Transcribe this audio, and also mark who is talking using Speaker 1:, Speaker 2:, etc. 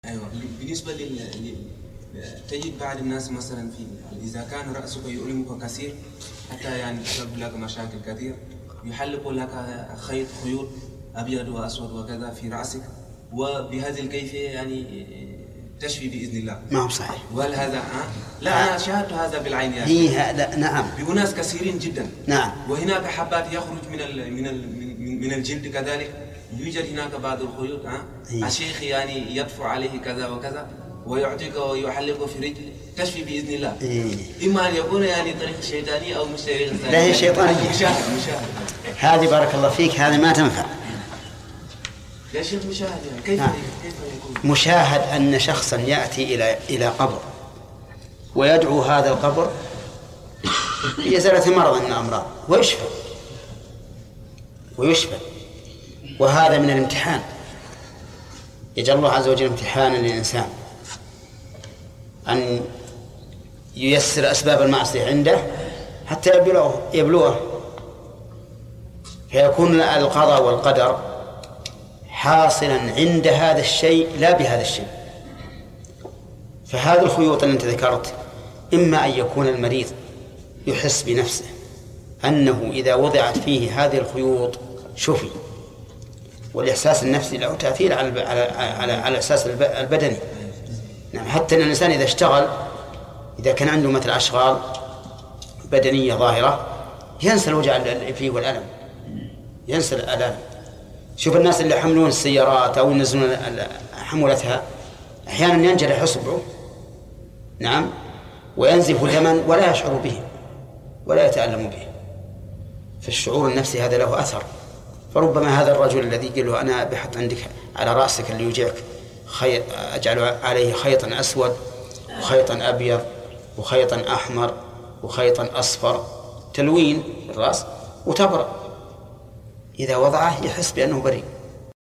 Speaker 1: أيوة. بالنسبة تجد بعض الناس مثلا إذا كان رأسك يؤلمك كثير حتى يعني تسبب لك مشاكل كثير، يحلق لك خيوط أبيض وأسود وكذا في رأسك، وبهذه الكيفية يعني تشفي بإذن الله.
Speaker 2: ما هو صحيح.
Speaker 1: وهل هذا لا أنا شاهدت هذا بالعين يعني.
Speaker 2: إيه لا نعم.
Speaker 1: بأناس كثيرين جدا.
Speaker 2: نعم.
Speaker 1: وهناك حبات يخرج من الجلد كذلك، يوجد هناك بعض الخيوط.
Speaker 2: إيه.
Speaker 1: الشيخ يعني يدفع عليه كذا وكذا ويعطيك ويحلق في رجل تشفي بإذن الله.
Speaker 2: إيه.
Speaker 1: إما أن يكون يعني طريق شيطاني أو مش طريق ثاني.
Speaker 2: لا هي شيطانية.
Speaker 1: مشاهد.
Speaker 2: هذه بارك الله فيك هذه ما تنفع.
Speaker 1: يا شيخ مشاهد يعني كيف يكون؟
Speaker 2: مشاهد أن شخصا يأتي إلى قبر ويدعو هذا القبر لإزالة مرض من الأمراض ويشفى، وهذا من الامتحان. يجعل الله عز وجل امتحانا للإنسان أن ييسر أسباب المعصية عنده حتى يبلوه، فيكون القضاء والقدر حاصلا عند هذا الشيء لا بهذا الشيء. فهذا الخيوط اللي أنت ذكرت إما أن يكون المريض يحس بنفسه أنه إذا وضعت فيه هذه الخيوط شفي، والإحساس النفسي له تأثير على الإحساس البدني. نعم. حتى أن الإنسان إذا اشتغل، إذا كان عنده مثل أشغال بدنية ظاهرة، ينسى الوجع فيه والألم، ينسى الألم. شوف الناس اللي يحملون السيارات أو ينزلون حمولتها أحيانا ينجرح إصبعه، نعم، وينزف دما ولا يشعر به ولا يتألم به. فالشعور النفسي هذا له أثر. فربما هذا الرجل الذي قال له أنا بحط عندك على رأسك اللي يوجعك أجعل عليه خيطا أسود وخيطا أبيض وخيطا أحمر وخيطا أصفر، تلوين الرأس وتبرأ، إذا وضعه يحس بأنه بريء.